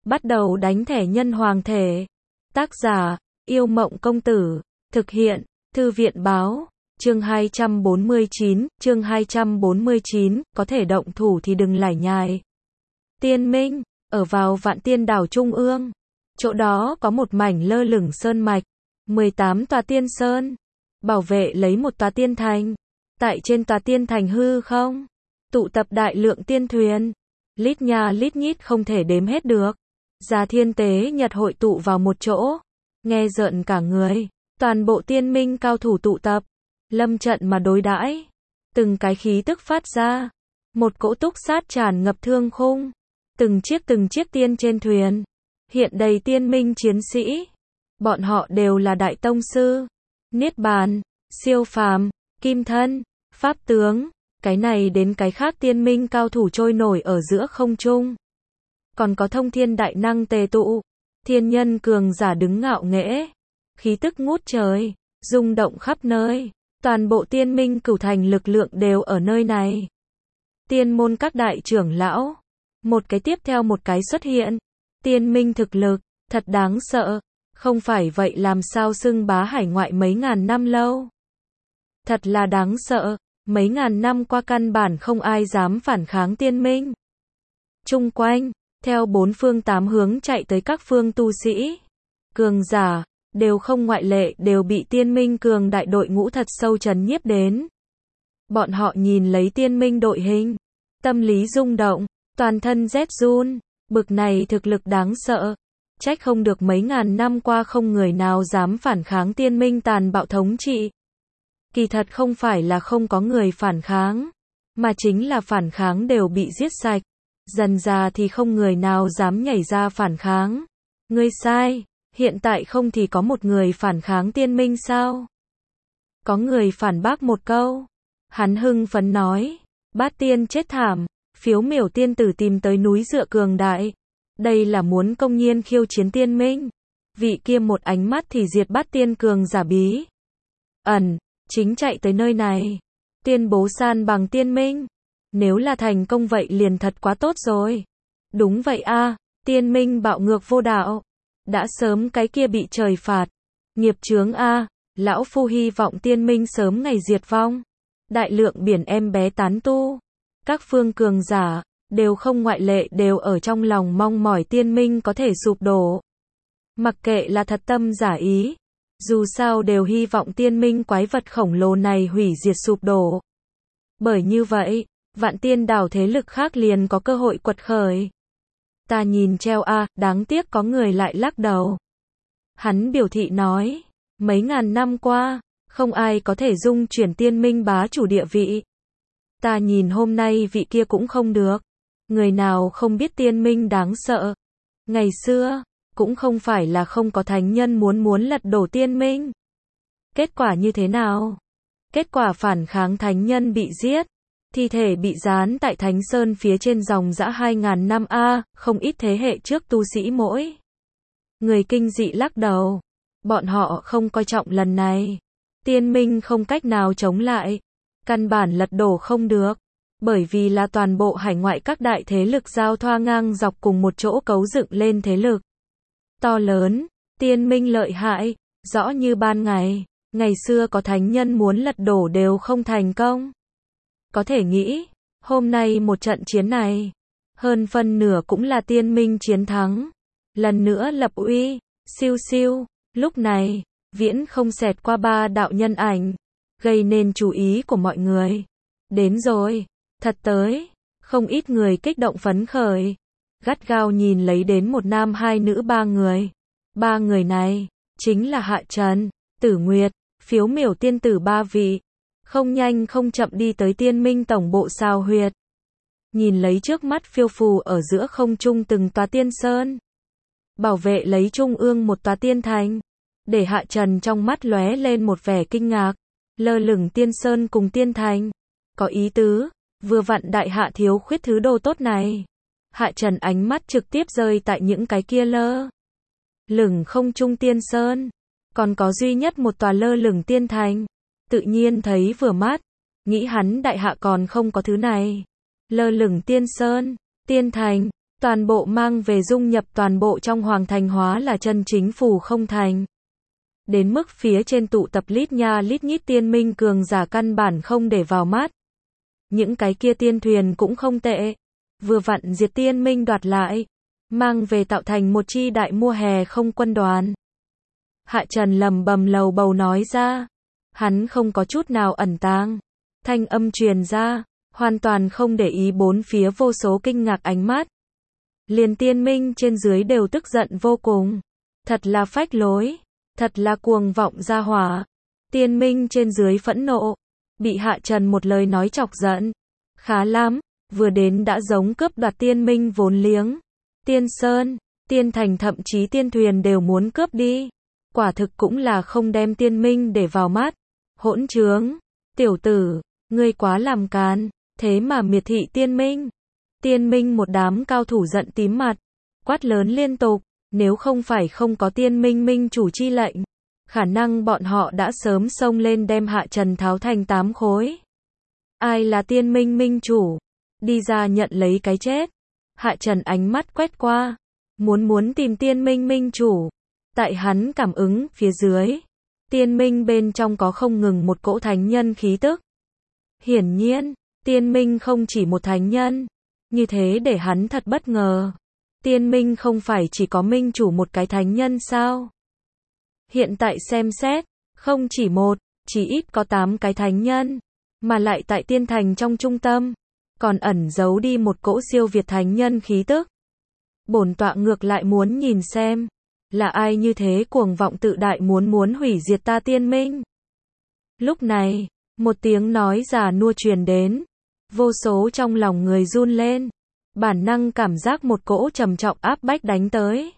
Bắt đầu đánh thẻ nhân hoàng thể. Tác giả, Yêu Mộng Công Tử. Thực hiện, Thư viện Báo. Chương 249, có thể động thủ thì đừng lải nhải. Tiên Minh, ở vào Vạn Tiên đảo trung ương. Chỗ đó có một mảnh lơ lửng sơn mạch, 18 tòa tiên sơn, bảo vệ lấy một tòa tiên thành. Tại trên tòa tiên thành hư không, tụ tập đại lượng tiên thuyền, lít nha lít nhít không thể đếm hết được. Gia thiên tế nhật hội tụ vào một chỗ, nghe rợn cả người. Toàn bộ tiên minh cao thủ tụ tập, lâm trận mà đối đãi. Từng cái khí tức phát ra, một cỗ túc sát tràn ngập thương khung. Từng chiếc tiên trên thuyền, hiện đầy tiên minh chiến sĩ. Bọn họ đều là đại tông sư, niết bàn, siêu phàm, kim thân, pháp tướng, cái này đến cái khác tiên minh cao thủ trôi nổi ở giữa không trung. Còn có thông thiên đại năng tề tụ, thiên nhân cường giả đứng ngạo nghễ, khí tức ngút trời, rung động khắp nơi. Toàn bộ tiên minh cửu thành lực lượng đều ở nơi này. Tiên môn các đại trưởng lão, một cái tiếp theo một cái xuất hiện. Tiên minh thực lực, thật đáng sợ. Không phải vậy làm sao xưng bá hải ngoại mấy ngàn năm lâu. Thật là đáng sợ, mấy ngàn năm qua căn bản không ai dám phản kháng tiên minh. Chung quanh, theo bốn phương tám hướng chạy tới các phương tu sĩ, cường giả, đều không ngoại lệ đều bị tiên minh cường đại đội ngũ thật sâu trấn nhiếp đến. Bọn họ nhìn lấy tiên minh đội hình, tâm lý rung động, toàn thân rét run, bực này thực lực đáng sợ. Trách không được mấy ngàn năm qua không người nào dám phản kháng tiên minh tàn bạo thống trị. Kỳ thật không phải là không có người phản kháng, mà chính là phản kháng đều bị giết sạch. Dần già thì không người nào dám nhảy ra phản kháng. Ngươi sai, hiện tại không thì có một người phản kháng tiên minh sao? Có người phản bác một câu. Hắn hưng phấn nói, Bát tiên chết thảm, Phiếu Miểu tiên tử tìm tới núi dựa cường đại. Đây là muốn công nhiên khiêu chiến tiên minh. Vị kia một ánh mắt thì diệt Bát tiên cường giả bí ẩn, chính chạy tới nơi này. Tuyên bố san bằng tiên minh. Nếu là thành công vậy liền thật quá tốt rồi. Đúng vậy a, tiên minh bạo ngược vô đạo. Đã sớm cái kia bị trời phạt. Nghiệp chướng a, lão phu hy vọng tiên minh sớm ngày diệt vong. Đại lượng biển em bé tán tu. Các phương cường giả, đều không ngoại lệ đều ở trong lòng mong mỏi tiên minh có thể sụp đổ. Mặc kệ là thật tâm giả ý. Dù sao đều hy vọng tiên minh quái vật khổng lồ này hủy diệt sụp đổ. Bởi như vậy, Vạn Tiên đảo thế lực khác liền có cơ hội quật khởi. Ta nhìn treo a, đáng tiếc có người lại lắc đầu. Hắn biểu thị nói, mấy ngàn năm qua, không ai có thể dung chuyển tiên minh bá chủ địa vị. Ta nhìn hôm nay vị kia cũng không được. Người nào không biết tiên minh đáng sợ. Ngày xưa, cũng không phải là không có thánh nhân muốn lật đổ tiên minh. Kết quả như thế nào? Kết quả phản kháng thánh nhân bị giết. Thi thể bị dán tại Thánh Sơn phía trên dòng dã 2000 năm a, không ít thế hệ trước tu sĩ mỗi người kinh dị lắc đầu. Bọn họ không coi trọng lần này. Tiên minh không cách nào chống lại. Căn bản lật đổ không được. Bởi vì là toàn bộ hải ngoại các đại thế lực giao thoa ngang dọc cùng một chỗ cấu dựng lên thế lực to lớn. Tiên minh lợi hại, rõ như ban ngày. Ngày xưa có thánh nhân muốn lật đổ đều không thành công. Có thể nghĩ, hôm nay một trận chiến này, hơn phân nửa cũng là tiên minh chiến thắng. Lần nữa lập uy, siêu siêu, lúc này, viễn không xẹt qua ba đạo nhân ảnh, gây nên chú ý của mọi người. Đến rồi, thật tới, không ít người kích động phấn khởi, gắt gao nhìn lấy đến một nam hai nữ ba người. Ba người này, chính là Hạ Trần, Tử Nguyệt, Phiếu Miểu tiên tử ba vị. Không nhanh không chậm đi tới tiên minh tổng bộ sao huyệt. Nhìn lấy trước mắt phiêu phù ở giữa không trung từng tòa tiên sơn. Bảo vệ lấy trung ương một tòa tiên thành. Để Hạ Trần trong mắt lóe lên một vẻ kinh ngạc. Lơ lửng tiên sơn cùng tiên thành. Có ý tứ, vừa vặn đại hạ thiếu khuyết thứ đồ tốt này. Hạ Trần ánh mắt trực tiếp rơi tại những cái kia lơ lửng không trung tiên sơn. Còn có duy nhất một tòa lơ lửng tiên thành. Tự nhiên thấy vừa mắt, nghĩ hắn đại hạ còn không có thứ này. Lơ lửng tiên sơn, tiên thành, Toàn bộ mang về dung nhập toàn bộ trong hoàng thành hóa là chân chính phù không thành. Đến mức phía trên tụ tập lít nha lít nhít tiên minh cường giả căn bản không để vào mắt. Những cái kia tiên thuyền cũng không tệ. Vừa vặn diệt tiên minh đoạt lại. Mang về tạo thành một chi đại mùa hè không quân đoàn. Hạ Trần lầm bầm lầu bầu nói ra. Hắn không có chút nào ẩn tàng. Thanh âm truyền ra. Hoàn toàn không để ý bốn phía vô số kinh ngạc ánh mắt. Liền tiên minh trên dưới đều tức giận vô cùng. Thật là phách lối. Thật là cuồng vọng ra hỏa. Tiên minh trên dưới phẫn nộ. Bị Hạ Trần một lời nói chọc giận. Khá lắm. Vừa đến đã giống cướp đoạt tiên minh vốn liếng. Tiên sơn, tiên thành thậm chí tiên thuyền đều muốn cướp đi. Quả thực cũng là không đem tiên minh để vào mắt. Hỗn trướng. Tiểu tử, ngươi quá làm càn. Thế mà miệt thị tiên minh. Tiên minh một đám cao thủ giận tím mặt. Quát lớn liên tục. Nếu không phải không có tiên minh minh chủ chi lệnh. Khả năng bọn họ đã sớm xông lên đem Hạ Trần tháo thành 8 khối. Ai là tiên minh minh chủ? Đi ra nhận lấy cái chết. Hạ Trần ánh mắt quét qua. Muốn tìm tiên minh minh chủ. Tại hắn cảm ứng phía dưới. Tiên minh bên trong có không ngừng một cỗ thánh nhân khí tức. Hiển nhiên, tiên minh không chỉ một thánh nhân. Như thế để hắn thật bất ngờ. Tiên minh không phải chỉ có minh chủ một cái thánh nhân sao? Hiện tại xem xét, không chỉ một, chỉ ít có 8 cái thánh nhân. Mà lại tại tiên thành trong trung tâm. Còn ẩn giấu đi một cỗ siêu việt thánh nhân khí tức. Bổn tọa ngược lại muốn nhìn xem. Là ai như thế cuồng vọng tự đại muốn hủy diệt ta tiên minh. Lúc này, một tiếng nói già nua truyền đến. Vô số trong lòng người run lên. Bản năng cảm giác một cỗ trầm trọng áp bách đánh tới.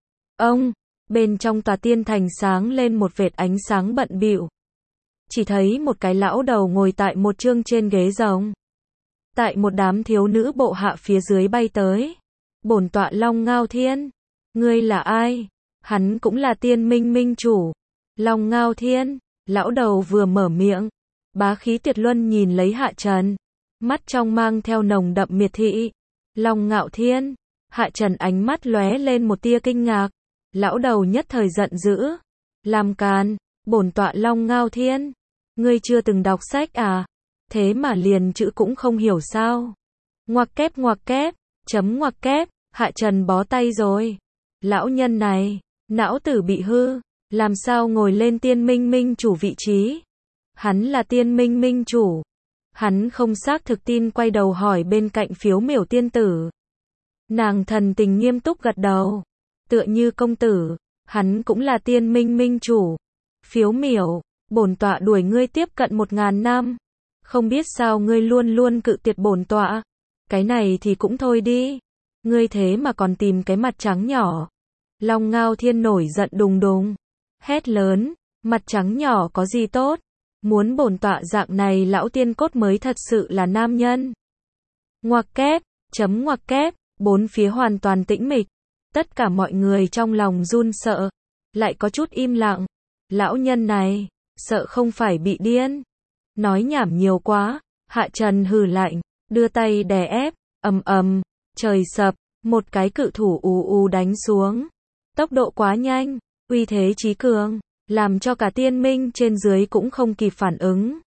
Ông, bên trong tòa tiên thành sáng lên một vệt ánh sáng bận bịu. Chỉ thấy một cái lão đầu ngồi tại một chương trên ghế rồng. Tại một đám thiếu nữ bộ hạ phía dưới bay tới. Bổn tọa Long Ngao Thiên. Ngươi là ai? Hắn cũng là tiên minh minh chủ. Long Ngao Thiên. Lão đầu vừa mở miệng. Bá khí tuyệt luân nhìn lấy Hạ Trần. Mắt trong mang theo nồng đậm miệt thị. Long Ngạo Thiên. Hạ Trần ánh mắt lóe lên một tia kinh ngạc. Lão đầu nhất thời giận dữ. Làm càn. Bổn tọa Long Ngao Thiên. Ngươi chưa từng đọc sách à? Thế mà liền chữ cũng không hiểu sao? Ngoặc kép, chấm ngoặc kép, Hạ Trần bó tay rồi. Lão nhân này, não tử bị hư, làm sao ngồi lên tiên minh minh chủ vị trí? Hắn là tiên minh minh chủ. Hắn không xác thực tin quay đầu hỏi bên cạnh Phiếu Miểu tiên tử. Nàng thần tình nghiêm túc gật đầu. Tựa như công tử, hắn cũng là tiên minh minh chủ. Phiếu Miểu, bổn tọa đuổi ngươi tiếp cận 1000 năm. Không biết sao ngươi luôn luôn cự tuyệt bổn tọa. Cái này thì cũng thôi đi. Ngươi thế mà còn tìm cái mặt trắng nhỏ. Long Ngao Thiên nổi giận đùng đùng. Hét lớn, mặt trắng nhỏ có gì tốt? Muốn bổn tọa dạng này lão tiên cốt mới thật sự là nam nhân. Ngoặc kép, chấm ngoặc kép, bốn phía hoàn toàn tĩnh mịch. Tất cả mọi người trong lòng run sợ. Lại có chút im lặng. Lão nhân này, sợ không phải bị điên. Nói nhảm nhiều quá. Hạ Trần hừ lạnh, đưa tay đè ép, ầm, trời sập, một cái cự thủ ù đánh xuống. Tốc độ quá nhanh, uy thế chí cường, làm cho cả tiên minh trên dưới cũng không kịp phản ứng.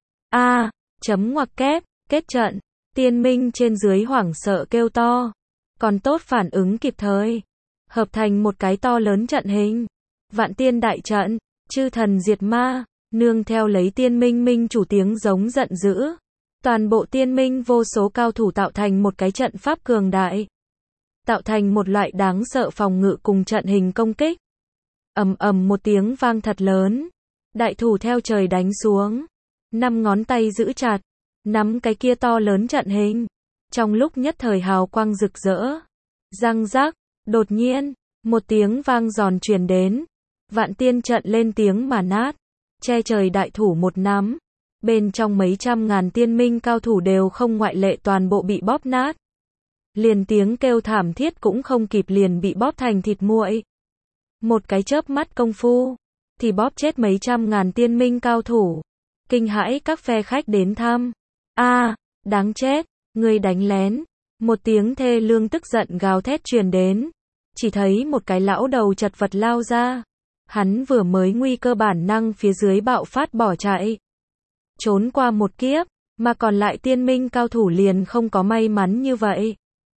Chấm ngoặc kép, kết trận, tiên minh trên dưới hoảng sợ kêu to. Còn tốt phản ứng kịp thời, hợp thành một cái to lớn trận hình. Vạn tiên đại trận, chư thần diệt ma, nương theo lấy tiên minh minh chủ tiếng giống giận dữ. Toàn bộ tiên minh vô số cao thủ tạo thành một cái trận pháp cường đại. Tạo thành một loại đáng sợ phòng ngự cùng trận hình công kích. Ầm một tiếng vang thật lớn. Đại thủ theo trời đánh xuống. 5 ngón tay giữ chặt. Nắm cái kia to lớn trận hình. Trong lúc nhất thời hào quang rực rỡ. Răng rắc, đột nhiên, một tiếng vang giòn truyền đến. Vạn tiên trận lên tiếng mà nát. Che trời đại thủ một nắm. Bên trong mấy trăm ngàn tiên minh cao thủ đều không ngoại lệ toàn bộ bị bóp nát. Liền tiếng kêu thảm thiết cũng không kịp liền bị bóp thành thịt nguội. Một cái chớp mắt công phu, thì bóp chết mấy trăm ngàn tiên minh cao thủ. Kinh hãi các phe khách đến thăm. Đáng chết, ngươi đánh lén. Một tiếng thê lương tức giận gào thét truyền đến. Chỉ thấy một cái lão đầu chật vật lao ra. Hắn vừa mới nguy cơ bản năng phía dưới bạo phát bỏ chạy. Trốn qua một kiếp, mà còn lại tiên minh cao thủ liền không có may mắn như vậy.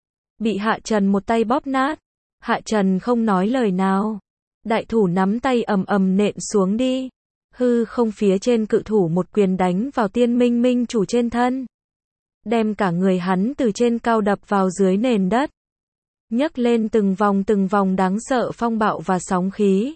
Bị Hạ Trần một tay bóp nát. Hạ Trần không nói lời nào. Đại thủ nắm tay ầm ầm nện xuống đi. Hư không phía trên cự thủ một quyền đánh vào tiên minh minh chủ trên thân. Đem cả người hắn từ trên cao đập vào dưới nền đất. Nhấc lên từng vòng đáng sợ phong bạo và sóng khí.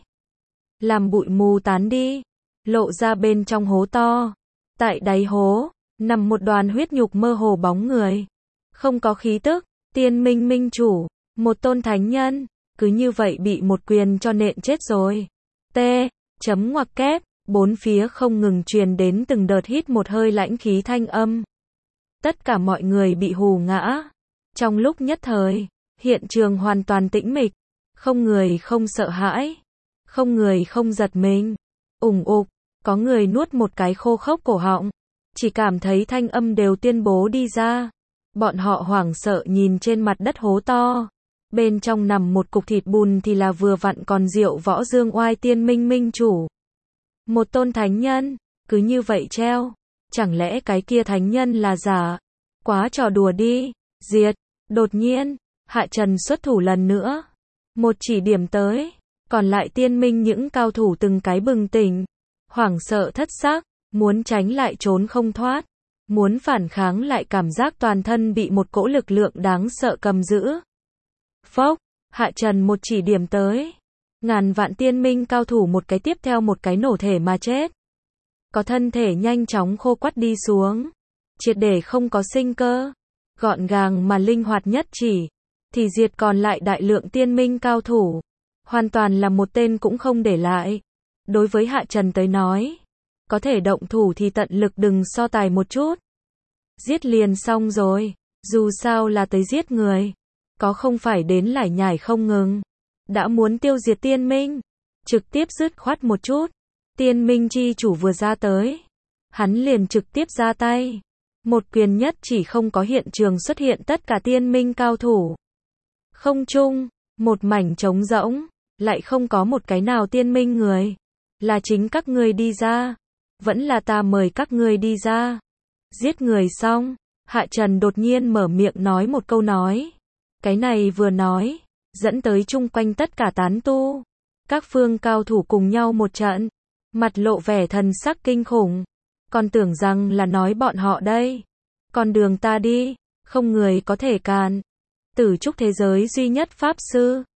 Làm bụi mù tán đi. Lộ ra bên trong hố to. Tại đáy hố, nằm một đoàn huyết nhục mơ hồ bóng người. Không có khí tức, tiên minh minh chủ, một tôn thánh nhân, cứ như vậy bị một quyền cho nện chết rồi. T. Chấm ngoặc kép, bốn phía không ngừng truyền đến từng đợt hít một hơi lãnh khí thanh âm. Tất cả mọi người bị hù ngã. Trong lúc nhất thời, hiện trường hoàn toàn tĩnh mịch, không người không sợ hãi, không người không giật mình. Ủng ục, có người nuốt một cái khô khốc cổ họng, chỉ cảm thấy thanh âm đều tuyên bố đi ra. Bọn họ hoảng sợ nhìn trên mặt đất hố to. Bên trong nằm một cục thịt bùn thì là vừa vặn còn Diệu Võ Dương Oai tiên minh minh chủ. Một tôn thánh nhân, cứ như vậy treo. Chẳng lẽ cái kia thánh nhân là giả? Quá trò đùa đi. Diệt. Đột nhiên, Hạ Trần xuất thủ lần nữa. Một chỉ điểm tới. Còn lại tiên minh những cao thủ từng cái bừng tỉnh. Hoảng sợ thất xác. Muốn tránh lại trốn không thoát. Muốn phản kháng lại cảm giác toàn thân bị một cỗ lực lượng đáng sợ cầm giữ. Phốc. Hạ Trần một chỉ điểm tới. Ngàn vạn tiên minh cao thủ một cái tiếp theo một cái nổ thể mà chết. Có thân thể nhanh chóng khô quắt đi xuống. Triệt để không có sinh cơ. Gọn gàng mà linh hoạt nhất chỉ. Thì diệt còn lại đại lượng tiên minh cao thủ. Hoàn toàn là một tên cũng không để lại. Đối với Hạ Trần tới nói. Có thể động thủ thì tận lực đừng so tài một chút. Giết liền xong rồi. Dù sao là tới giết người. Có không phải đến lải nhải không ngừng. Đã muốn tiêu diệt tiên minh. Trực tiếp dứt khoát một chút. Tiên minh chi chủ vừa ra tới. Hắn liền trực tiếp ra tay. Một quyền nhất chỉ không có hiện trường xuất hiện tất cả tiên minh cao thủ. Không chung, một mảnh trống rỗng. Lại không có một cái nào tiên minh người. Là chính các ngươi đi ra. Vẫn là ta mời các ngươi đi ra. Giết người xong. Hạ Trần đột nhiên mở miệng nói một câu nói. Cái này vừa nói. Dẫn tới chung quanh tất cả tán tu. Các phương cao thủ cùng nhau một trận. Mặt lộ vẻ thần sắc kinh khủng. Còn tưởng rằng là nói bọn họ đây. Con đường ta đi. Không người có thể cản. Tử trúc thế giới duy nhất pháp sư.